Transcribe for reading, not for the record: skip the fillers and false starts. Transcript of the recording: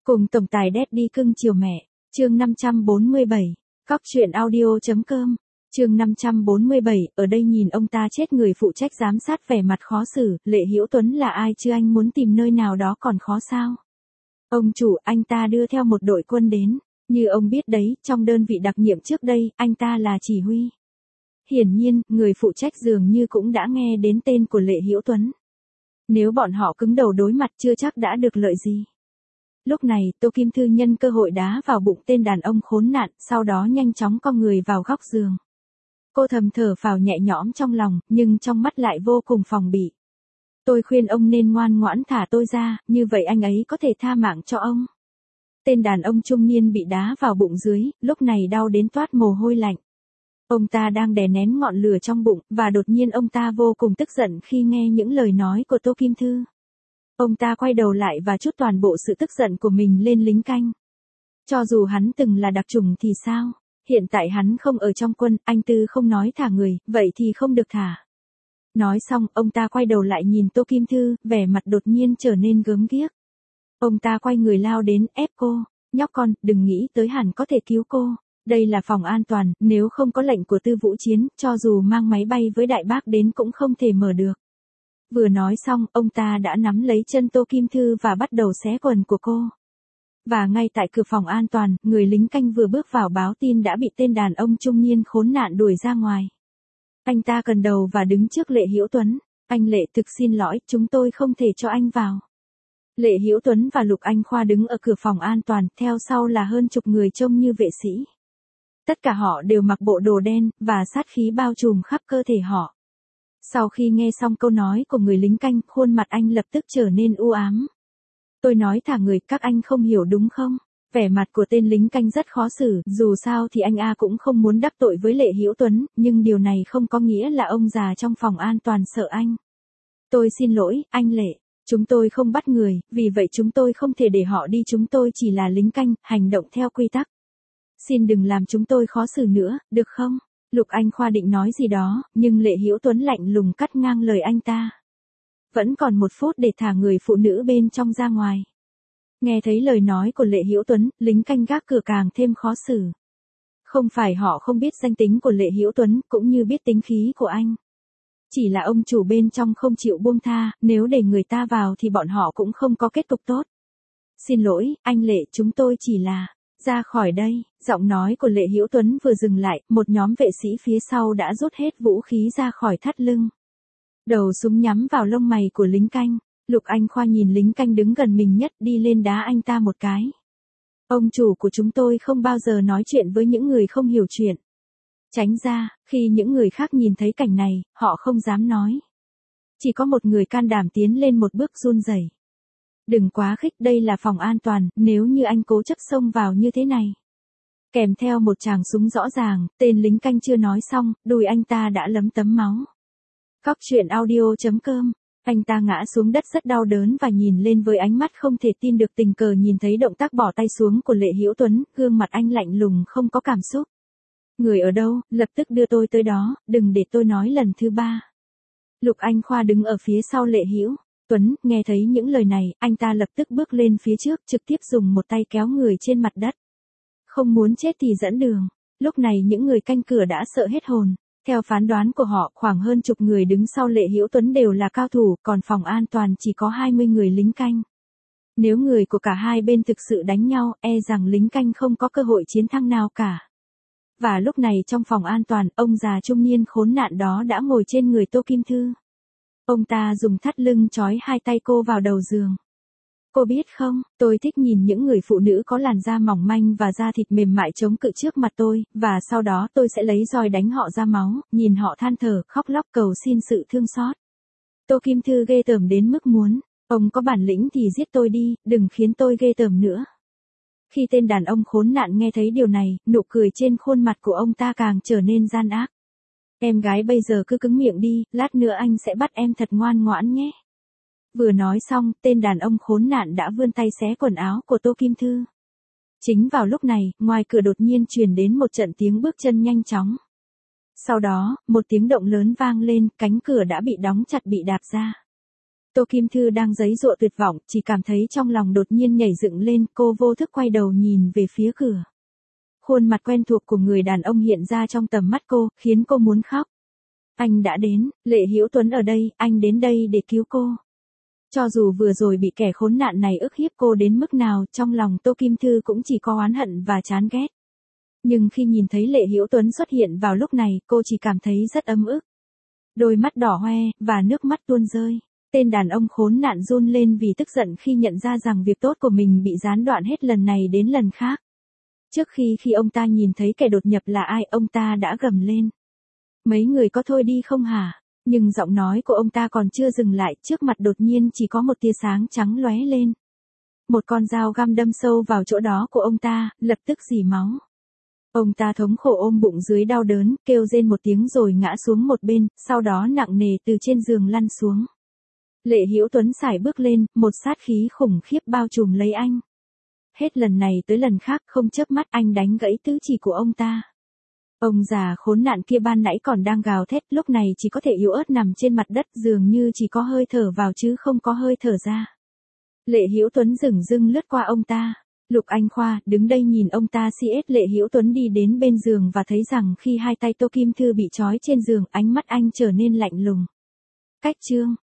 Cùng tổng tài Daddy cưng chiều mẹ, chương 547, cóc truyện audio.com, chương 547, ở đây nhìn ông ta chết người phụ trách giám sát vẻ mặt khó xử, Lệ Hữu Tuấn là ai chứ anh muốn tìm nơi nào đó còn khó sao? Ông chủ, anh ta đưa theo một đội quân đến, như ông biết đấy, trong đơn vị đặc nhiệm trước đây, anh ta là chỉ huy. Hiển nhiên, người phụ trách dường như cũng đã nghe đến tên của Lệ Hữu Tuấn. Nếu bọn họ cứng đầu đối mặt chưa chắc đã được lợi gì. Lúc này, Tô Kim Thư nhân cơ hội đá vào bụng tên đàn ông khốn nạn, sau đó nhanh chóng cong người vào góc giường. Cô thầm thở phào nhẹ nhõm trong lòng, nhưng trong mắt lại vô cùng phòng bị. Tôi khuyên ông nên ngoan ngoãn thả tôi ra, như vậy anh ấy có thể tha mạng cho ông. Tên đàn ông trung niên bị đá vào bụng dưới, lúc này đau đến toát mồ hôi lạnh. Ông ta đang đè nén ngọn lửa trong bụng, và đột nhiên ông ta vô cùng tức giận khi nghe những lời nói của Tô Kim Thư. Ông ta quay đầu lại và trút toàn bộ sự tức giận của mình lên lính canh. Cho dù hắn từng là đặc chủng thì sao? Hiện tại hắn không ở trong quân, anh Tư không nói thả người, vậy thì không được thả. Nói xong, ông ta quay đầu lại nhìn Tô Kim Thư, vẻ mặt đột nhiên trở nên gớm ghiếc. Ông ta quay người lao đến, ép cô, nhóc con, đừng nghĩ tới hẳn có thể cứu cô. Đây là phòng an toàn, nếu không có lệnh của Tư Vũ Chiến, cho dù mang máy bay với đại bác đến cũng không thể mở được. Vừa nói xong, ông ta đã nắm lấy chân Tô Kim Thư và bắt đầu xé quần của cô. Và ngay tại cửa phòng an toàn, người lính canh vừa bước vào báo tin đã bị tên đàn ông trung niên khốn nạn đuổi ra ngoài. Anh ta cần đầu và đứng trước Lệ Hữu Tuấn. Anh Lệ, thực xin lỗi, chúng tôi không thể cho anh vào. Lệ Hữu Tuấn và Lục Anh Khoa đứng ở cửa phòng an toàn, theo sau là hơn chục người trông như vệ sĩ. Tất cả họ đều mặc bộ đồ đen, và sát khí bao trùm khắp cơ thể họ. Sau khi nghe xong câu nói của người lính canh, khuôn mặt anh lập tức trở nên u ám. Tôi nói thả người, các anh không hiểu đúng không? Vẻ mặt của tên lính canh rất khó xử, dù sao thì anh cũng không muốn đắc tội với Lệ Hữu Tuấn, nhưng điều này không có nghĩa là ông già trong phòng an toàn sợ anh. Tôi xin lỗi, anh Lệ, chúng tôi không bắt người, vì vậy chúng tôi không thể để họ đi, chúng tôi chỉ là lính canh, hành động theo quy tắc. Xin đừng làm chúng tôi khó xử nữa, được không? Lục Anh Khoa định nói gì đó, nhưng Lệ Hữu Tuấn lạnh lùng cắt ngang lời anh ta. Vẫn còn 1 phút để thả người phụ nữ bên trong ra ngoài. Nghe thấy lời nói của Lệ Hữu Tuấn, lính canh gác cửa càng thêm khó xử. Không phải họ không biết danh tính của Lệ Hữu Tuấn, cũng như biết tính khí của anh. Chỉ là ông chủ bên trong không chịu buông tha, nếu để người ta vào thì bọn họ cũng không có kết cục tốt. Xin lỗi, anh Lệ, chúng tôi chỉ là... Ra khỏi đây, giọng nói của Lệ Hữu Tuấn vừa dừng lại, một nhóm vệ sĩ phía sau đã rút hết vũ khí ra khỏi thắt lưng. Đầu súng nhắm vào lông mày của lính canh, Lục Anh Khoa nhìn lính canh đứng gần mình nhất, đi lên đá anh ta một cái. Ông chủ của chúng tôi không bao giờ nói chuyện với những người không hiểu chuyện. Tránh ra, khi những người khác nhìn thấy cảnh này, họ không dám nói. Chỉ có một người can đảm tiến lên một bước run rẩy. Đừng quá khích, đây là phòng an toàn, nếu như anh cố chấp xông vào như thế này. Kèm theo một tràng súng rõ ràng, tên lính canh chưa nói xong, đùi anh ta đã lấm tấm máu. Cóc truyện audio.com, anh ta ngã xuống đất rất đau đớn và nhìn lên với ánh mắt không thể tin được, tình cờ nhìn thấy động tác bỏ tay xuống của Lệ Hữu Tuấn, gương mặt anh lạnh lùng không có cảm xúc. Người ở đâu, lập tức đưa tôi tới đó, đừng để tôi nói lần thứ 3. Lục Anh Khoa đứng ở phía sau Lệ Hữu Tuấn, nghe thấy những lời này, anh ta lập tức bước lên phía trước, trực tiếp dùng một tay kéo người trên mặt đất. Không muốn chết thì dẫn đường. Lúc này những người canh cửa đã sợ hết hồn. Theo phán đoán của họ, khoảng hơn chục người đứng sau Lệ Hữu Tuấn đều là cao thủ, còn phòng an toàn chỉ có 20 người lính canh. Nếu người của cả hai bên thực sự đánh nhau, rằng lính canh không có cơ hội chiến thắng nào cả. Và lúc này trong phòng an toàn, ông già trung niên khốn nạn đó đã ngồi trên người Tô Kim Thư. Ông ta dùng thắt lưng trói 2 tay cô vào đầu giường. Cô biết không, tôi thích nhìn những người phụ nữ có làn da mỏng manh và da thịt mềm mại chống cự trước mặt tôi, và sau đó tôi sẽ lấy roi đánh họ ra máu, nhìn họ than thở, khóc lóc cầu xin sự thương xót. Tô Kim Thư ghê tởm đến mức muốn, ông có bản lĩnh thì giết tôi đi, đừng khiến tôi ghê tởm nữa. Khi tên đàn ông khốn nạn nghe thấy điều này, nụ cười trên khuôn mặt của ông ta càng trở nên gian ác. Em gái bây giờ cứ cứng miệng đi, lát nữa anh sẽ bắt em thật ngoan ngoãn nhé. Vừa nói xong, tên đàn ông khốn nạn đã vươn tay xé quần áo của Tô Kim Thư. Chính vào lúc này, ngoài cửa đột nhiên truyền đến một trận tiếng bước chân nhanh chóng. Sau đó, một tiếng động lớn vang lên, cánh cửa đã bị đóng chặt bị đạp ra. Tô Kim Thư đang giãy giụa tuyệt vọng, chỉ cảm thấy trong lòng đột nhiên nhảy dựng lên, cô vô thức quay đầu nhìn về phía cửa. Khuôn mặt quen thuộc của người đàn ông hiện ra trong tầm mắt cô, khiến cô muốn khóc. Anh đã đến, Lệ Hữu Tuấn ở đây, anh đến đây để cứu cô. Cho dù vừa rồi bị kẻ khốn nạn này ức hiếp cô đến mức nào, trong lòng Tô Kim Thư cũng chỉ có oán hận và chán ghét. Nhưng khi nhìn thấy Lệ Hữu Tuấn xuất hiện vào lúc này, cô chỉ cảm thấy rất ấm ức. Đôi mắt đỏ hoe, và nước mắt tuôn rơi. Tên đàn ông khốn nạn run lên vì tức giận khi nhận ra rằng việc tốt của mình bị gián đoạn hết lần này đến lần khác. Trước khi ông ta nhìn thấy kẻ đột nhập là ai, ông ta đã gầm lên. Mấy người có thôi đi không hả? Nhưng giọng nói của ông ta còn chưa dừng lại, trước mặt đột nhiên chỉ có một tia sáng trắng lóe lên. Một con dao găm đâm sâu vào chỗ đó của ông ta, lập tức rỉ máu. Ông ta thống khổ ôm bụng dưới đau đớn, kêu rên một tiếng rồi ngã xuống một bên, sau đó nặng nề từ trên giường lăn xuống. Lệ Hữu Tuấn sải bước lên, một sát khí khủng khiếp bao trùm lấy anh. Hết lần này tới lần khác, không chớp mắt anh đánh gãy tứ chỉ của ông ta. Ông già khốn nạn kia ban nãy còn đang gào thét, lúc này chỉ có thể yếu ớt nằm trên mặt đất, dường như chỉ có hơi thở vào chứ không có hơi thở ra. Lệ Hữu Tuấn dửng dưng lướt qua ông ta. Lục Anh Khoa đứng đây nhìn ông ta CS. Lệ Hữu Tuấn đi đến bên giường và thấy rằng khi hai tay Tô Kim Thư bị trói trên giường, ánh mắt anh trở nên lạnh lùng. Cách chương